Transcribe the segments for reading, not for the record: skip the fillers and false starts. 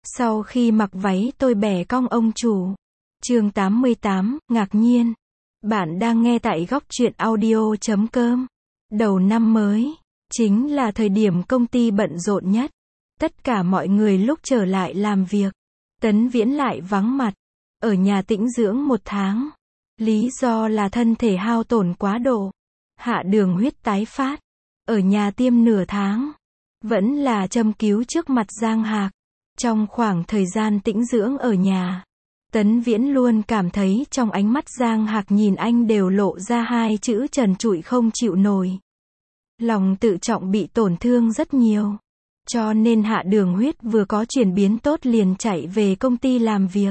Sau khi mặc váy tôi bẻ cong ông chủ. Chương 88, ngạc nhiên. Bạn đang nghe tại góc truyện audio.com. Đầu năm mới, chính là thời điểm công ty bận rộn nhất. Tất cả mọi người lúc trở lại làm việc. Tấn Viễn lại vắng mặt. Ở nhà tĩnh dưỡng 1 tháng. Lý do là thân thể hao tổn quá độ. Hạ đường huyết tái phát. Ở nhà tiêm nửa tháng. Vẫn là châm cứu trước mặt Giang Hạc. Trong khoảng thời gian tĩnh dưỡng ở nhà, Tấn Viễn luôn cảm thấy trong ánh mắt Giang Hạc nhìn anh đều lộ ra 2 chữ trần trụi không chịu nổi. Lòng tự trọng bị tổn thương rất nhiều. Cho nên hạ đường huyết vừa có chuyển biến tốt liền chạy về công ty làm việc.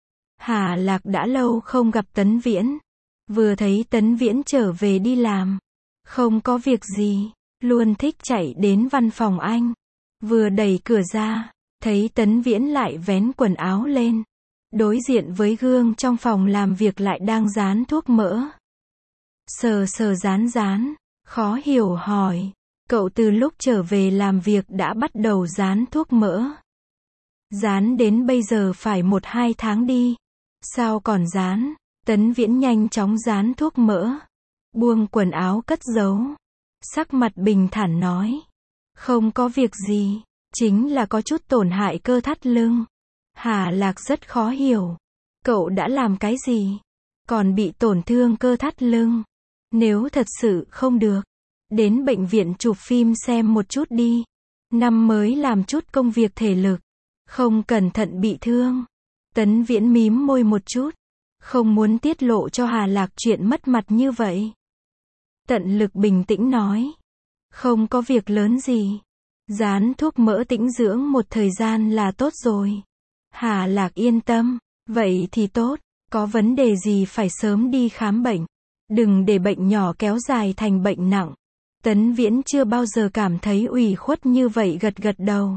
Hà Lạc đã lâu không gặp Tấn Viễn. Vừa thấy Tấn Viễn trở về đi làm, không có việc gì, luôn thích chạy đến văn phòng anh. Vừa đẩy cửa ra, thấy Tấn Viễn lại vén quần áo lên. Đối diện với gương trong phòng làm việc lại đang dán thuốc mỡ. Sờ sờ dán, khó hiểu hỏi. Cậu từ lúc trở về làm việc đã bắt đầu dán thuốc mỡ. Dán đến bây giờ phải 1-2 tháng đi. Sao còn dán? Tấn Viễn nhanh chóng dán thuốc mỡ. Buông quần áo cất giấu. Sắc mặt bình thản nói. Không có việc gì. Chính là có chút tổn hại cơ thắt lưng. Hà Lạc rất khó hiểu. Cậu đã làm cái gì? Còn bị tổn thương cơ thắt lưng. Nếu thật sự không được, đến bệnh viện chụp phim xem một chút đi. Năm mới làm chút công việc thể lực. Không cẩn thận bị thương. Tấn Viễn mím môi một chút. Không muốn tiết lộ cho Hà Lạc chuyện mất mặt như vậy. Tận lực bình tĩnh nói. Không có việc lớn gì. Dán thuốc mỡ tĩnh dưỡng một thời gian là tốt rồi. Hà Lạc yên tâm. Vậy thì tốt. Có vấn đề gì phải sớm đi khám bệnh. Đừng để bệnh nhỏ kéo dài thành bệnh nặng. Tấn Viễn chưa bao giờ cảm thấy ủy khuất như vậy, gật gật đầu.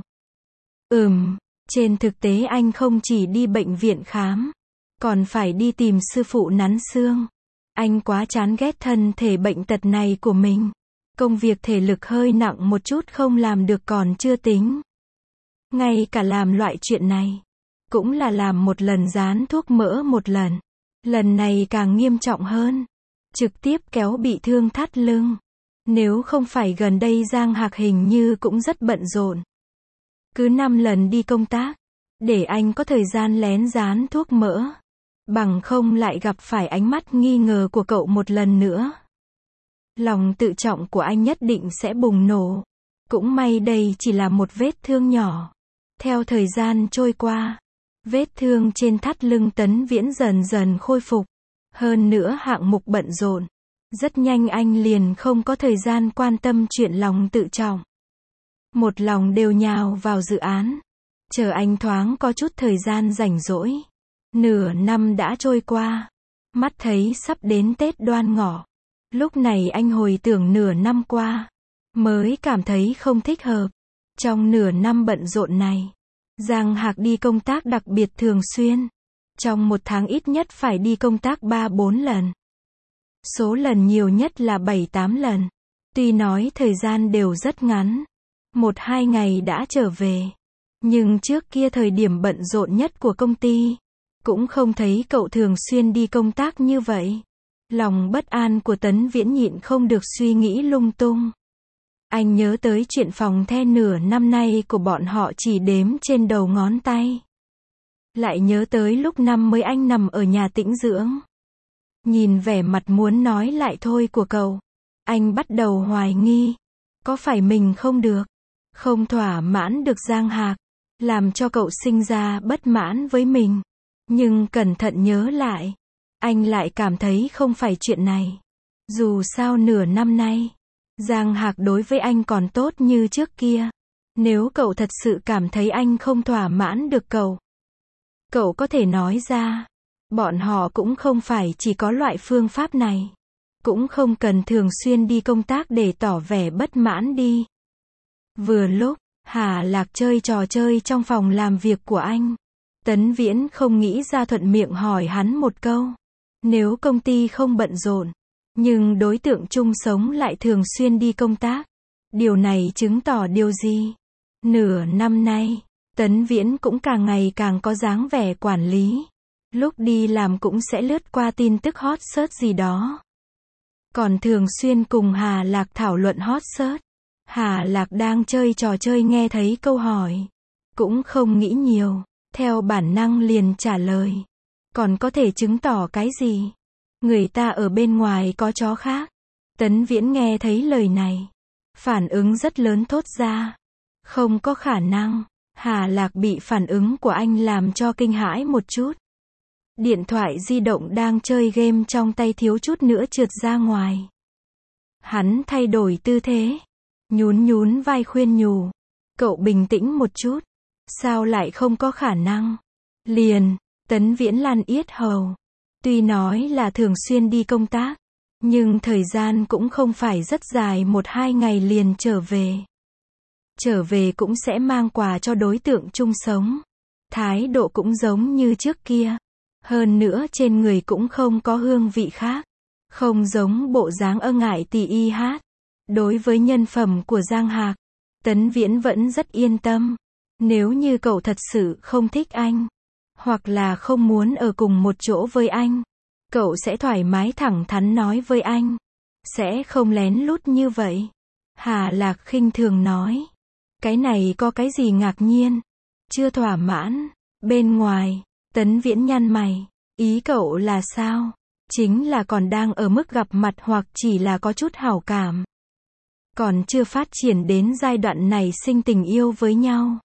Trên thực tế anh không chỉ đi bệnh viện khám, còn phải đi tìm sư phụ nắn xương. Anh quá chán ghét thân thể bệnh tật này của mình. Công việc thể lực hơi nặng một chút không làm được còn chưa tính. Ngay cả làm loại chuyện này, cũng là làm một lần dán thuốc mỡ một lần. Lần này càng nghiêm trọng hơn. Trực tiếp kéo bị thương thắt lưng. Nếu không phải gần đây Giang Hạc hình như cũng rất bận rộn. Cứ 5 lần đi công tác, để anh có thời gian lén dán thuốc mỡ. Bằng không lại gặp phải ánh mắt nghi ngờ của cậu một lần nữa. Lòng tự trọng của anh nhất định sẽ bùng nổ. Cũng may đây chỉ là một vết thương nhỏ. Theo thời gian trôi qua, vết thương trên thắt lưng Tấn Viễn dần dần khôi phục. Hơn nữa hạng mục bận rộn. Rất nhanh anh liền không có thời gian quan tâm chuyện lòng tự trọng. Một lòng đều nhào vào dự án. Chờ anh thoáng có chút thời gian rảnh rỗi. Nửa năm đã trôi qua. Mắt thấy sắp đến Tết Đoan Ngọ. Lúc này anh hồi tưởng nửa năm qua. Mới cảm thấy không thích hợp. Trong nửa năm bận rộn này, Giang Hạc đi công tác đặc biệt thường xuyên. Trong 1 tháng ít nhất phải đi công tác 3-4 lần. Số lần nhiều nhất là 7-8 lần. Tuy nói thời gian đều rất ngắn. 1-2 ngày đã trở về. Nhưng trước kia thời điểm bận rộn nhất của công ty, cũng không thấy cậu thường xuyên đi công tác như vậy. Lòng bất an của Tấn Viễn nhịn không được suy nghĩ lung tung. Anh nhớ tới chuyện phòng the nửa năm nay của bọn họ chỉ đếm trên đầu ngón tay. Lại nhớ tới lúc năm mới anh nằm ở nhà tĩnh dưỡng. Nhìn vẻ mặt muốn nói lại thôi của cậu, anh bắt đầu hoài nghi. Có phải mình không được, không thỏa mãn được Giang Hạc, làm cho cậu sinh ra bất mãn với mình. Nhưng cẩn thận nhớ lại, anh lại cảm thấy không phải chuyện này. Dù sao nửa năm nay, Giang Hạc đối với anh còn tốt như trước kia. Nếu cậu thật sự cảm thấy anh không thỏa mãn được cậu có thể nói ra. Bọn họ cũng không phải chỉ có loại phương pháp này. Cũng không cần thường xuyên đi công tác để tỏ vẻ bất mãn đi. Vừa lúc, Hà Lạc chơi trò chơi trong phòng làm việc của anh. Tấn Viễn không nghĩ ra thuận miệng hỏi hắn một câu. Nếu công ty không bận rộn, nhưng đối tượng chung sống lại thường xuyên đi công tác, điều này chứng tỏ điều gì? Nửa năm nay, Tấn Viễn cũng càng ngày càng có dáng vẻ quản lý. Lúc đi làm cũng sẽ lướt qua tin tức hot search gì đó. Còn thường xuyên cùng Hà Lạc thảo luận hot search. Hà Lạc đang chơi trò chơi nghe thấy câu hỏi. Cũng không nghĩ nhiều, theo bản năng liền trả lời. Còn có thể chứng tỏ cái gì? Người ta ở bên ngoài có chó khác. Tấn Viễn nghe thấy lời này. Phản ứng rất lớn thốt ra. Không có khả năng. Hà Lạc bị phản ứng của anh làm cho kinh hãi một chút. Điện thoại di động đang chơi game trong tay thiếu chút nữa trượt ra ngoài. Hắn thay đổi tư thế. Nhún nhún vai khuyên nhủ. Cậu bình tĩnh một chút. Sao lại không có khả năng? Liền, Tấn Viễn lăn yết hầu. Tuy nói là thường xuyên đi công tác, nhưng thời gian cũng không phải rất dài, 1-2 ngày liền trở về. Trở về cũng sẽ mang quà cho đối tượng chung sống. Thái độ cũng giống như trước kia. Hơn nữa trên người cũng không có hương vị khác. Không giống bộ dáng ngại tì y hát. Đối với nhân phẩm của Giang Hạc, Tấn Viễn vẫn rất yên tâm. Nếu như cậu thật sự không thích anh, hoặc là không muốn ở cùng một chỗ với anh, cậu sẽ thoải mái thẳng thắn nói với anh. Sẽ không lén lút như vậy. Hà Lạc khinh thường nói. Cái này có cái gì ngạc nhiên? Chưa thỏa mãn. Bên ngoài, Tấn Viễn nhăn mày. Ý cậu là sao? Chính là còn đang ở mức gặp mặt hoặc chỉ là có chút hảo cảm. Còn chưa phát triển đến giai đoạn này sinh tình yêu với nhau.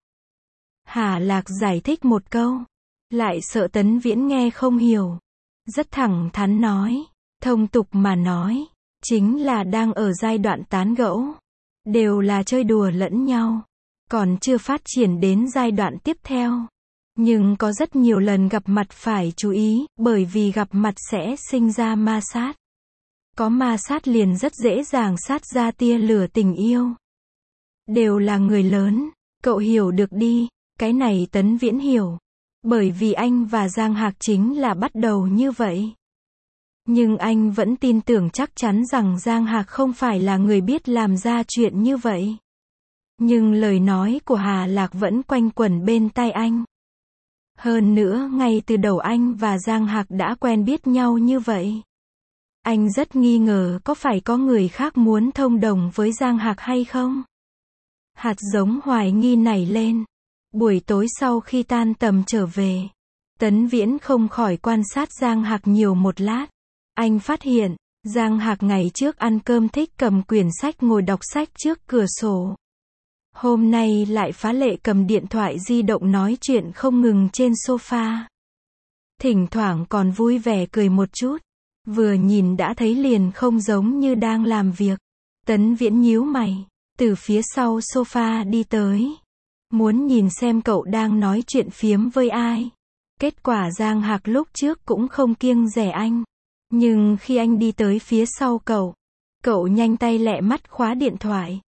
Hà Lạc giải thích một câu. Lại sợ Tấn Viễn nghe không hiểu. Rất thẳng thắn nói. Thông tục mà nói. Chính là đang ở giai đoạn tán gẫu. Đều là chơi đùa lẫn nhau. Còn chưa phát triển đến giai đoạn tiếp theo. Nhưng có rất nhiều lần gặp mặt phải chú ý, bởi vì gặp mặt sẽ sinh ra ma sát. Có ma sát liền rất dễ dàng sát ra tia lửa tình yêu. Đều là người lớn, cậu hiểu được đi, cái này Tấn Viễn hiểu. Bởi vì anh và Giang Hạc chính là bắt đầu như vậy. Nhưng anh vẫn tin tưởng chắc chắn rằng Giang Hạc không phải là người biết làm ra chuyện như vậy. Nhưng lời nói của Hà Lạc vẫn quanh quẩn bên tai anh. Hơn nữa ngay từ đầu anh và Giang Hạc đã quen biết nhau như vậy. Anh rất nghi ngờ có phải có người khác muốn thông đồng với Giang Hạc hay không? Hạt giống hoài nghi nảy lên. Buổi tối sau khi tan tầm trở về, Tấn Viễn không khỏi quan sát Giang Hạc nhiều một lát. Anh phát hiện, Giang Hạc ngày trước ăn cơm thích cầm quyển sách ngồi đọc sách trước cửa sổ. Hôm nay lại phá lệ cầm điện thoại di động nói chuyện không ngừng trên sofa. Thỉnh thoảng còn vui vẻ cười một chút. Vừa nhìn đã thấy liền không giống như đang làm việc. Tấn Viễn nhíu mày, từ phía sau sofa đi tới. Muốn nhìn xem cậu đang nói chuyện phiếm với ai. Kết quả Giang Hạc lúc trước cũng không kiêng dè anh. Nhưng khi anh đi tới phía sau cậu nhanh tay lẹ mắt khóa điện thoại.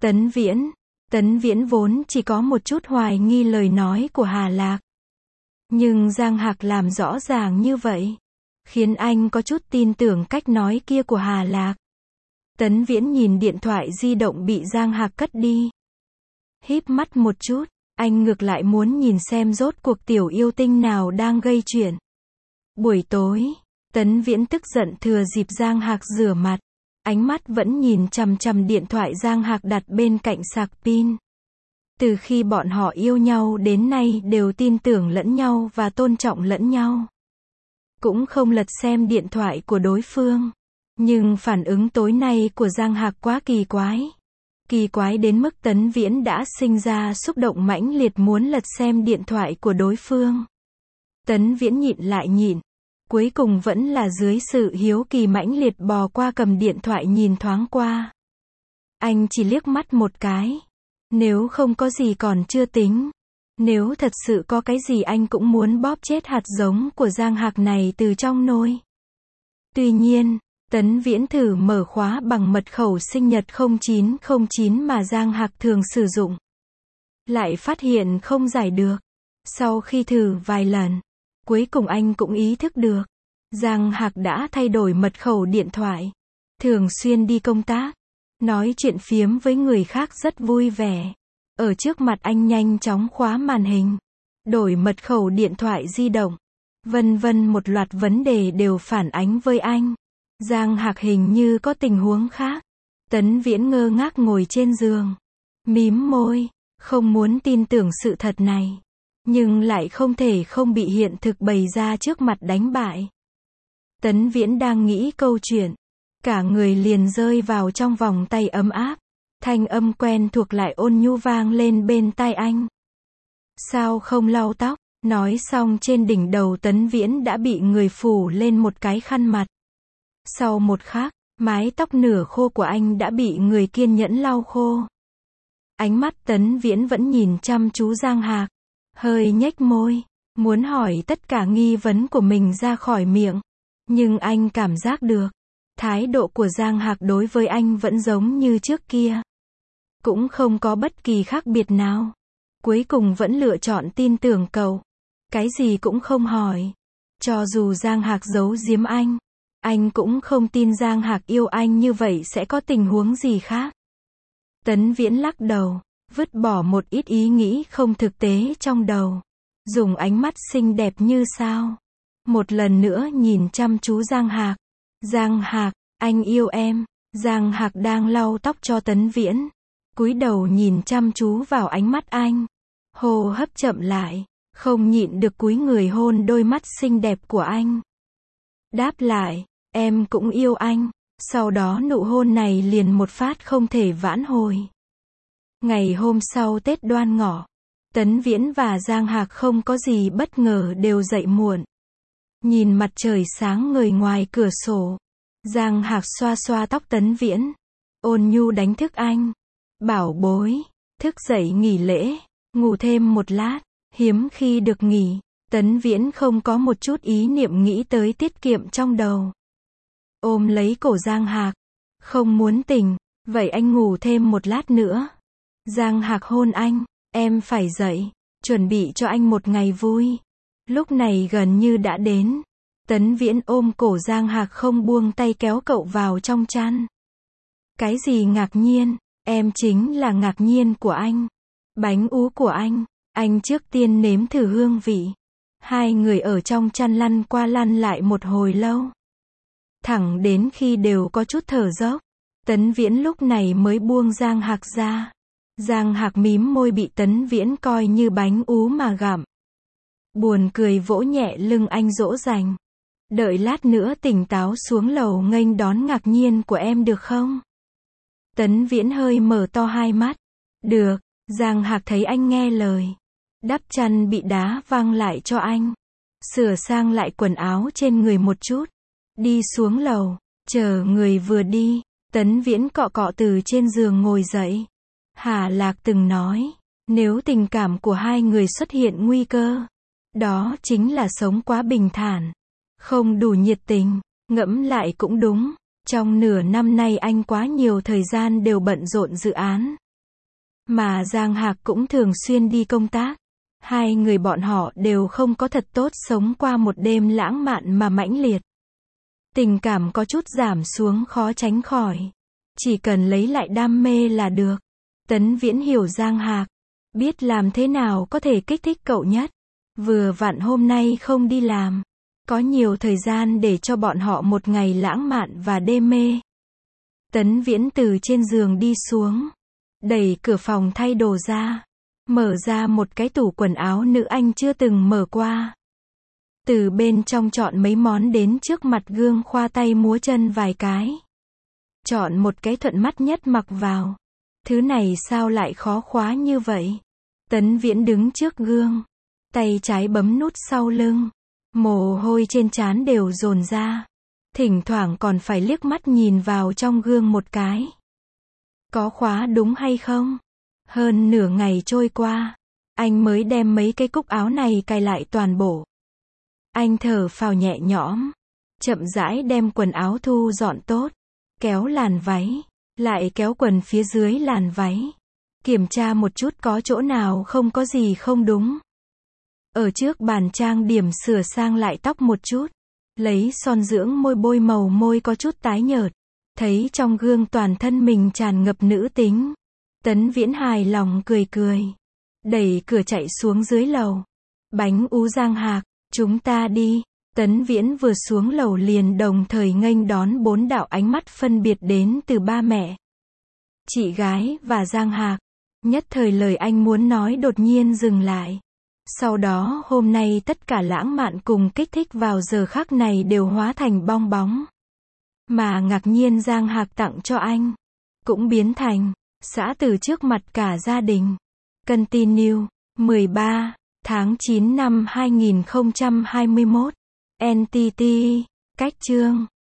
Tấn Viễn vốn chỉ có một chút hoài nghi lời nói của Hà Lạc. Nhưng Giang Hạc làm rõ ràng như vậy, khiến anh có chút tin tưởng cách nói kia của Hà Lạc. Tấn Viễn nhìn điện thoại di động bị Giang Hạc cất đi. Híp mắt một chút, anh ngược lại muốn nhìn xem rốt cuộc tiểu yêu tinh nào đang gây chuyện. Buổi tối, Tấn Viễn tức giận thừa dịp Giang Hạc rửa mặt. Ánh mắt vẫn nhìn chằm chằm điện thoại Giang Hạc đặt bên cạnh sạc pin. Từ khi bọn họ yêu nhau đến nay đều tin tưởng lẫn nhau và tôn trọng lẫn nhau. Cũng không lật xem điện thoại của đối phương. Nhưng phản ứng tối nay của Giang Hạc quá kỳ quái. Kỳ quái đến mức Tấn Viễn đã sinh ra xúc động mãnh liệt muốn lật xem điện thoại của đối phương. Tấn Viễn nhịn lại nhịn. Cuối cùng vẫn là dưới sự hiếu kỳ mãnh liệt bò qua cầm điện thoại nhìn thoáng qua. Anh chỉ liếc mắt một cái. Nếu không có gì còn chưa tính. Nếu thật sự có cái gì anh cũng muốn bóp chết hạt giống của Giang Hạc này từ trong nôi. Tuy nhiên, Tấn Viễn thử mở khóa bằng mật khẩu sinh nhật 0909 mà Giang Hạc thường sử dụng. Lại phát hiện không giải được. Sau khi thử vài lần, cuối cùng anh cũng ý thức được. Giang Hạc đã thay đổi mật khẩu điện thoại. Thường xuyên đi công tác. Nói chuyện phiếm với người khác rất vui vẻ. Ở trước mặt anh nhanh chóng khóa màn hình, đổi mật khẩu điện thoại di động, vân vân một loạt vấn đề đều phản ánh với anh. Giang Hạc hình như có tình huống khác. Tấn Viễn ngơ ngác ngồi trên giường, mím môi, không muốn tin tưởng sự thật này, nhưng lại không thể không bị hiện thực bày ra trước mặt đánh bại. Tấn Viễn đang nghĩ câu chuyện, cả người liền rơi vào trong vòng tay ấm áp, thanh âm quen thuộc lại ôn nhu vang lên bên tai anh. Sao không lau tóc? Nói xong trên đỉnh đầu Tấn Viễn đã bị người phủ lên một cái khăn mặt. Sau một khắc, mái tóc nửa khô của anh đã bị người kiên nhẫn lau khô. Ánh mắt Tấn Viễn vẫn nhìn chăm chú Giang Hạc, hơi nhếch môi, muốn hỏi tất cả nghi vấn của mình ra khỏi miệng. Nhưng anh cảm giác được, thái độ của Giang Hạc đối với anh vẫn giống như trước kia. Cũng không có bất kỳ khác biệt nào. Cuối cùng vẫn lựa chọn tin tưởng cậu. Cái gì cũng không hỏi. Cho dù Giang Hạc giấu giếm anh cũng không tin Giang Hạc yêu anh như vậy sẽ có tình huống gì khác. Tấn Viễn lắc đầu, vứt bỏ một ít ý nghĩ không thực tế trong đầu. Dùng ánh mắt xinh đẹp như sao. Một lần nữa nhìn chăm chú Giang Hạc. Giang Hạc, anh yêu em. Giang Hạc đang lau tóc cho Tấn Viễn. Cúi đầu nhìn chăm chú vào ánh mắt anh. Hô hấp chậm lại, không nhịn được cúi người hôn đôi mắt xinh đẹp của anh. Đáp lại, em cũng yêu anh. Sau đó nụ hôn này liền một phát không thể vãn hồi. Ngày hôm sau Tết Đoan Ngọ, Tấn Viễn và Giang Hạc không có gì bất ngờ đều dậy muộn. Nhìn mặt trời sáng ngời ngoài cửa sổ, Giang Hạc xoa xoa tóc Tấn Viễn, ôn nhu đánh thức anh. Bảo bối, thức dậy nghỉ lễ, ngủ thêm một lát, hiếm khi được nghỉ. Tấn Viễn không có một chút ý niệm nghĩ tới tiết kiệm trong đầu. Ôm lấy cổ Giang Hạc, không muốn tỉnh, vậy anh ngủ thêm một lát nữa. Giang Hạc hôn anh, em phải dậy, chuẩn bị cho anh một ngày vui. Lúc này gần như đã đến. Tấn Viễn ôm cổ Giang Hạc không buông tay kéo cậu vào trong chăn. Cái gì ngạc nhiên, em chính là ngạc nhiên của anh. Bánh ú của anh trước tiên nếm thử hương vị. Hai người ở trong chăn lăn qua lăn lại một hồi lâu. Thẳng đến khi đều có chút thở dốc, Tấn Viễn lúc này mới buông Giang Hạc ra. Giang Hạc mím môi bị Tấn Viễn coi như bánh ú mà gặm. Buồn cười vỗ nhẹ lưng anh dỗ dành. Đợi lát nữa tỉnh táo xuống lầu nghênh đón ngạc nhiên của em được không? Tấn Viễn hơi mở to hai mắt. Được, Giang Hạc thấy anh nghe lời. Đắp chăn bị đá văng lại cho anh. Sửa sang lại quần áo trên người một chút. Đi xuống lầu, chờ người vừa đi. Tấn Viễn cọ cọ từ trên giường ngồi dậy. Hà Lạc từng nói, nếu tình cảm của hai người xuất hiện nguy cơ, đó chính là sống quá bình thản, không đủ nhiệt tình. Ngẫm lại cũng đúng, trong nửa năm nay anh quá nhiều thời gian đều bận rộn dự án. Mà Giang Hạc cũng thường xuyên đi công tác. Hai người bọn họ đều không có thật tốt sống qua một đêm lãng mạn mà mãnh liệt. Tình cảm có chút giảm xuống khó tránh khỏi. Chỉ cần lấy lại đam mê là được. Tấn Viễn hiểu Giang Hạc, biết làm thế nào có thể kích thích cậu nhất. Vừa vặn hôm nay không đi làm, có nhiều thời gian để cho bọn họ một ngày lãng mạn và đê mê. Tấn Viễn từ trên giường đi xuống, đẩy cửa phòng thay đồ ra, mở ra một cái tủ quần áo nữ anh chưa từng mở qua. Từ bên trong chọn mấy món đến trước mặt gương khoa tay múa chân vài cái. Chọn một cái thuận mắt nhất mặc vào. Thứ này sao lại khó khóa như vậy? Tấn Viễn đứng trước gương, tay trái bấm nút sau lưng, mồ hôi trên trán đều dồn ra. Thỉnh thoảng còn phải liếc mắt nhìn vào trong gương một cái. Có khóa đúng hay không? Hơn nửa ngày trôi qua, anh mới đem mấy cái cúc áo này cài lại toàn bộ. Anh thở phào nhẹ nhõm, chậm rãi đem quần áo thu dọn tốt, kéo làn váy, lại kéo quần phía dưới làn váy. Kiểm tra một chút có chỗ nào không có gì không đúng. Ở trước bàn trang điểm sửa sang lại tóc một chút. Lấy son dưỡng môi bôi màu môi có chút tái nhợt. Thấy trong gương toàn thân mình tràn ngập nữ tính. Tấn Viễn hài lòng cười cười. Đẩy cửa chạy xuống dưới lầu. Bánh ú Giang Hạc, chúng ta đi. Tấn Viễn vừa xuống lầu liền đồng thời nghênh đón 4 đạo ánh mắt phân biệt đến từ ba mẹ, chị gái và Giang Hạc. Nhất thời lời anh muốn nói đột nhiên dừng lại. Sau đó hôm nay tất cả lãng mạn cùng kích thích vào giờ khắc này đều hóa thành bong bóng. Mà ngạc nhiên Giang Hạc tặng cho anh, cũng biến thành xã tử trước mặt cả gia đình. Continue. 13 tháng 9 năm 2021. NTT. Cách chương